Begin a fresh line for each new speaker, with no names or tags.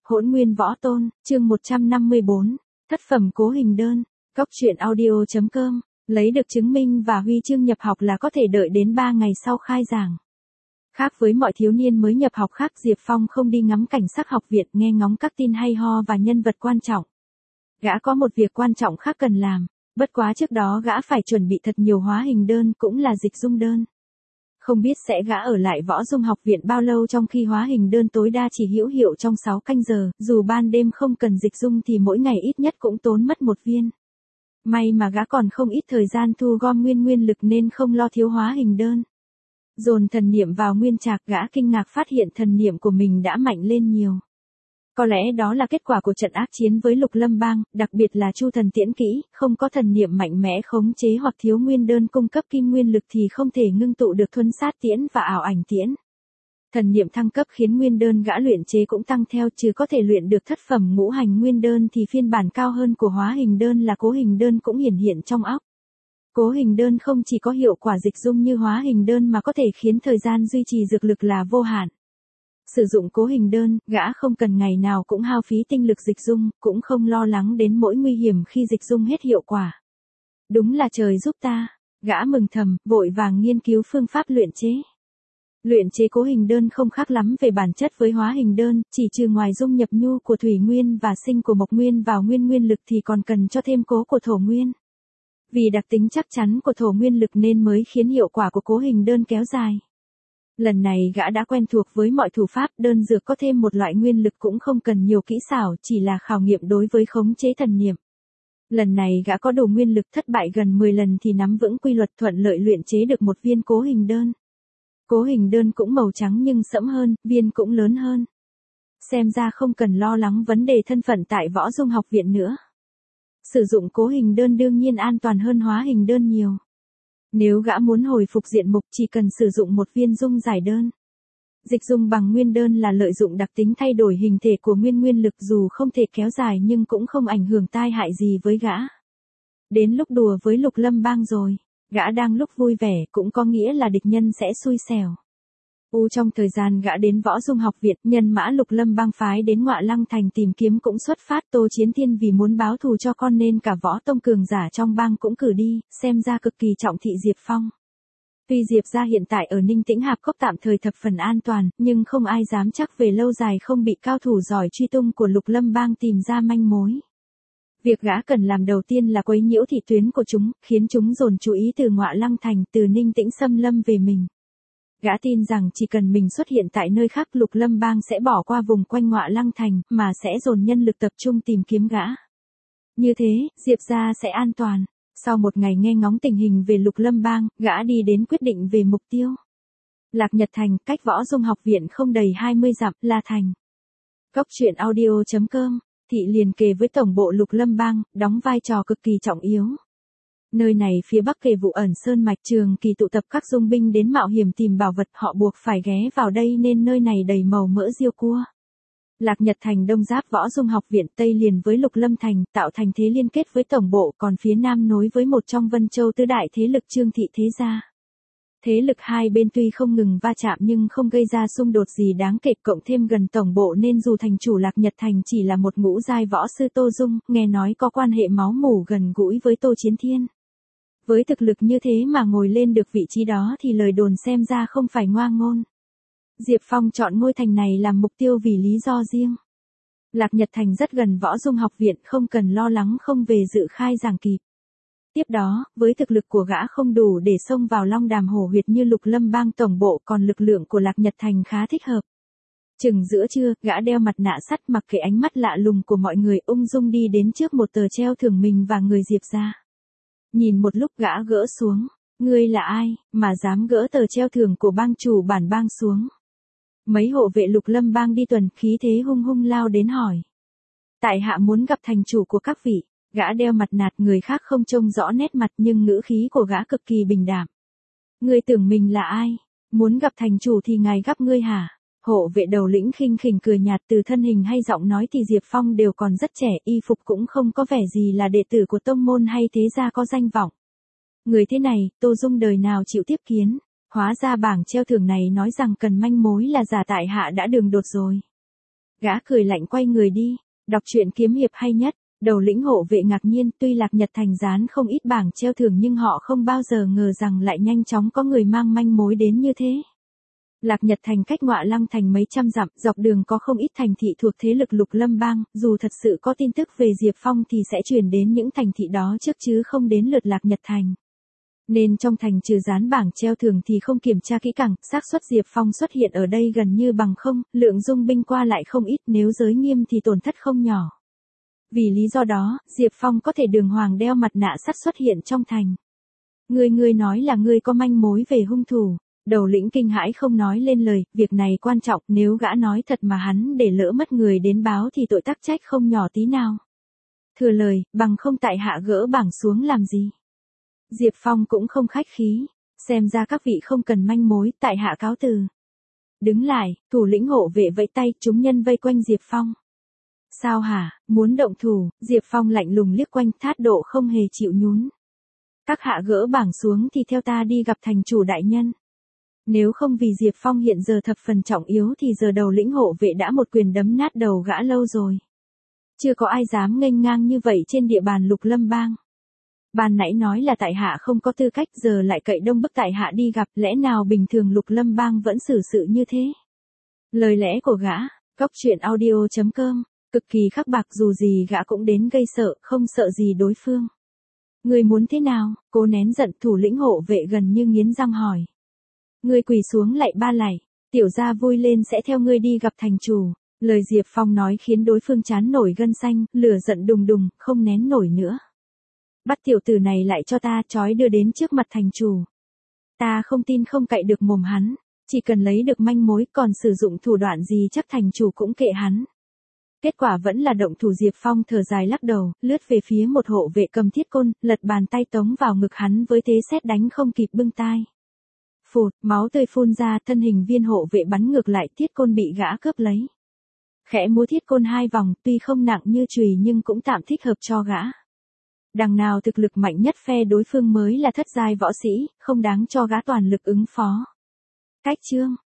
Hỗn Nguyên Võ Tôn, chương 154, thất phẩm cố hình đơn, góc truyện audio.com, lấy được chứng minh và huy chương nhập học là có thể đợi đến 3 ngày sau khai giảng. Khác với mọi thiếu niên mới nhập học khác, Diệp Phong không đi ngắm cảnh sắc học viện nghe ngóng các tin hay ho và nhân vật quan trọng. Gã có một việc quan trọng khác cần làm, bất quá trước đó gã phải chuẩn bị thật nhiều hóa hình đơn cũng là dịch dung đơn. Không biết sẽ gã ở lại võ dung học viện bao lâu, trong khi hóa hình đơn tối đa chỉ hữu hiệu trong 6 canh giờ, dù ban đêm không cần dịch dung thì mỗi ngày ít nhất cũng tốn mất 1 viên. May mà gã còn không ít thời gian thu gom nguyên lực nên không lo thiếu hóa hình đơn. Dồn thần niệm vào nguyên trạc, gã kinh ngạc phát hiện thần niệm của mình đã mạnh lên nhiều. Có lẽ đó là kết quả của trận ác chiến với Lục Lâm Bang, đặc biệt là Chu Thần Tiễn kỹ, không có thần niệm mạnh mẽ khống chế hoặc thiếu nguyên đơn cung cấp kim nguyên lực thì không thể ngưng tụ được thuấn sát tiễn và ảo ảnh tiễn. Thần niệm thăng cấp khiến nguyên đơn gã luyện chế cũng tăng theo, chứ có thể luyện được thất phẩm ngũ hành nguyên đơn thì phiên bản cao hơn của hóa hình đơn là cố hình đơn cũng hiển hiện trong óc. Cố hình đơn không chỉ có hiệu quả dịch dung như hóa hình đơn mà có thể khiến thời gian duy trì dược lực là vô hạn. Sử dụng cố hình đơn, gã không cần ngày nào cũng hao phí tinh lực dịch dung, cũng không lo lắng đến mỗi nguy hiểm khi dịch dung hết hiệu quả. Đúng là trời giúp ta, gã mừng thầm, vội vàng nghiên cứu phương pháp luyện chế. Luyện chế cố hình đơn không khác lắm về bản chất với hóa hình đơn, chỉ trừ ngoài dung nhập nhu của thủy nguyên và sinh của mộc nguyên vào nguyên lực thì còn cần cho thêm cố của thổ nguyên. Vì đặc tính chắc chắn của thổ nguyên lực nên mới khiến hiệu quả của cố hình đơn kéo dài. Lần này gã đã quen thuộc với mọi thủ pháp, đơn dược có thêm một loại nguyên lực cũng không cần nhiều kỹ xảo, chỉ là khảo nghiệm đối với khống chế thần niệm. Lần này gã có đủ nguyên lực, thất bại gần 10 lần thì nắm vững quy luật, thuận lợi luyện chế được một viên cố hình đơn. Cố hình đơn cũng màu trắng nhưng sẫm hơn, viên cũng lớn hơn. Xem ra không cần lo lắng vấn đề thân phận tại võ dung học viện nữa. Sử dụng cố hình đơn đương nhiên an toàn hơn hóa hình đơn nhiều. Nếu gã muốn hồi phục diện mục chỉ cần sử dụng một viên dung giải đơn. Dịch dung bằng nguyên đơn là lợi dụng đặc tính thay đổi hình thể của nguyên lực, dù không thể kéo dài nhưng cũng không ảnh hưởng tai hại gì với gã. Đến lúc đùa với Lục Lâm Bang rồi, gã đang lúc vui vẻ cũng có nghĩa là địch nhân sẽ xui xẻo. Trong thời gian gã đến võ dung học viện, nhân mã Lục Lâm Bang phái đến Ngọa Lăng Thành tìm kiếm cũng xuất phát. Tô Chiến Thiên vì muốn báo thù cho con nên cả võ tông cường giả trong bang cũng cử đi, xem ra cực kỳ trọng thị Diệp Phong. Tuy Diệp gia hiện tại ở Ninh Tĩnh Hạp Cốc tạm thời thập phần an toàn, nhưng không ai dám chắc về lâu dài không bị cao thủ giỏi truy tung của Lục Lâm Bang tìm ra manh mối. Việc gã cần làm đầu tiên là quấy nhiễu thị tuyến của chúng, khiến chúng dồn chú ý từ Ngọa Lăng Thành, từ Ninh Tĩnh xâm lâm về mình. Gã tin rằng chỉ cần mình xuất hiện tại nơi khác, Lục Lâm Bang sẽ bỏ qua vùng quanh Ngọa Lăng Thành, mà sẽ dồn nhân lực tập trung tìm kiếm gã. Như thế, Diệp gia sẽ an toàn. Sau một ngày nghe ngóng tình hình về Lục Lâm Bang, gã đi đến quyết định về mục tiêu. Lạc Nhật Thành, cách võ dung học viện không đầy 20 dặm, là thành. Góc truyện audio.com, thị liền kề với tổng bộ Lục Lâm Bang, đóng vai trò cực kỳ trọng yếu. Nơi này phía bắc kề Vụ Ẩn Sơn mạch, trường kỳ tụ tập các dung binh đến mạo hiểm tìm bảo vật, họ buộc phải ghé vào đây nên nơi này đầy màu mỡ riêu cua. Lạc Nhật Thành đông giáp võ dung học viện, tây liền với Lục Lâm Thành, tạo thành thế liên kết với tổng bộ, còn phía nam nối với một trong Vân Châu tứ đại thế lực Trương Thị Thế Gia. Thế lực hai bên tuy không ngừng va chạm nhưng không gây ra xung đột gì đáng kể, cộng thêm gần tổng bộ nên dù thành chủ Lạc Nhật Thành chỉ là một ngũ giai võ sư Tô Dung, nghe nói có quan hệ máu mủ gần gũi với Tô Chiến Thiên. Với thực lực như thế mà ngồi lên được vị trí đó thì lời đồn xem ra không phải ngoa ngôn. Diệp Phong chọn ngôi thành này làm mục tiêu vì lý do riêng. Lạc Nhật Thành rất gần võ dung học viện, không cần lo lắng không về dự khai giảng kịp. Tiếp đó, với thực lực của gã không đủ để xông vào Long Đàm Hổ huyệt như Lục Lâm Bang tổng bộ, còn lực lượng của Lạc Nhật Thành khá thích hợp. Chừng giữa trưa, gã đeo mặt nạ sắt, mặc kệ ánh mắt lạ lùng của mọi người, ung dung đi đến trước một tờ treo thưởng mình và người Diệp gia. Nhìn một lúc gã gỡ xuống, ngươi là ai, mà dám gỡ tờ treo thưởng của bang chủ bản bang xuống. Mấy hộ vệ Lục Lâm Bang đi tuần, khí thế hung hung lao đến hỏi. Tại hạ muốn gặp thành chủ của các vị. Gã đeo mặt nạ, người khác không trông rõ nét mặt nhưng ngữ khí của gã cực kỳ bình đạm. Ngươi tưởng mình là ai? Muốn gặp thành chủ thì ngài gặp ngươi hả? Hộ vệ đầu lĩnh khinh khỉnh cười nhạt, từ thân hình hay giọng nói thì Diệp Phong đều còn rất trẻ, y phục cũng không có vẻ gì là đệ tử của tông môn hay thế gia có danh vọng. Người thế này, Tô Dung đời nào chịu tiếp kiến, hóa ra bảng treo thưởng này nói rằng cần manh mối là giả, tại hạ đã đường đột rồi. Gã cười lạnh quay người đi. Đọc truyện kiếm hiệp hay nhất. Đầu lĩnh hộ vệ ngạc nhiên, tuy Lạc Nhật Thành dán không ít bảng treo thưởng nhưng họ không bao giờ ngờ rằng lại nhanh chóng có người mang manh mối đến như thế. Lạc Nhật Thành cách Ngọa Lăng Thành mấy trăm dặm, dọc đường có không ít thành thị thuộc thế lực Lục Lâm Bang, dù thật sự có tin tức về Diệp Phong thì sẽ truyền đến những thành thị đó trước chứ không đến lượt Lạc Nhật Thành. Nên trong thành trừ dán bảng treo thưởng thì không kiểm tra kỹ càng, xác suất Diệp Phong xuất hiện ở đây gần như bằng không, lượng dung binh qua lại không ít, nếu giới nghiêm thì tổn thất không nhỏ. Vì lý do đó, Diệp Phong có thể đường hoàng đeo mặt nạ sắt xuất hiện trong thành. Ngươi nói là ngươi có manh mối về hung thủ. Đầu lĩnh kinh hãi không nói lên lời, việc này quan trọng, nếu gã nói thật mà hắn để lỡ mất người đến báo thì tội tắc trách không nhỏ tí nào. Thừa lời, bằng không tại hạ gỡ bảng xuống làm gì. Diệp Phong cũng không khách khí, xem ra các vị không cần manh mối, tại hạ cáo từ. Đứng lại, thủ lĩnh hộ vệ vẫy tay, chúng nhân vây quanh Diệp Phong. Sao hả, muốn động thủ? Diệp Phong lạnh lùng liếc quanh, thái độ không hề chịu nhún. Các hạ gỡ bảng xuống thì theo ta đi gặp thành chủ đại nhân. Nếu không vì Diệp Phong hiện giờ thập phần trọng yếu thì giờ đầu lĩnh hộ vệ đã một quyền đấm nát đầu gã lâu rồi. Chưa có ai dám nghênh ngang như vậy trên địa bàn Lục Lâm Bang. Ban nãy nói là tại hạ không có tư cách, giờ lại cậy đông bức tại hạ đi gặp, lẽ nào bình thường Lục Lâm Bang vẫn xử sự như thế? Lời lẽ của gã, Cóc Truyện Audio.com, cực kỳ khắc bạc, dù gì gã cũng đến gây sợ, không sợ gì đối phương. Người muốn thế nào? Cố nén giận, thủ lĩnh hộ vệ gần như nghiến răng hỏi. Ngươi quỳ xuống lạy ba lạy, tiểu gia vui lên sẽ theo ngươi đi gặp thành chủ. Lời Diệp Phong nói khiến đối phương chán nổi gân xanh, lửa giận đùng đùng, không nén nổi nữa. Bắt tiểu tử này lại cho ta, trói đưa đến trước mặt thành chủ. Ta không tin không cậy được mồm hắn, chỉ cần lấy được manh mối, còn sử dụng thủ đoạn gì chắc thành chủ cũng kệ hắn. Kết quả vẫn là động thủ. Diệp Phong thở dài lắc đầu, lướt về phía một hộ vệ cầm thiết côn, lật bàn tay tống vào ngực hắn với thế sét đánh không kịp bưng tai. Phụt, máu tươi phun ra, thân hình viên hộ vệ bắn ngược lại, thiết côn bị gã cướp lấy. Khẽ múa thiết côn 2 vòng, tuy không nặng như chùy nhưng cũng tạm thích hợp cho gã. Đằng nào thực lực mạnh nhất phe đối phương mới là thất giai võ sĩ, không đáng cho gã toàn lực ứng phó. Cách chương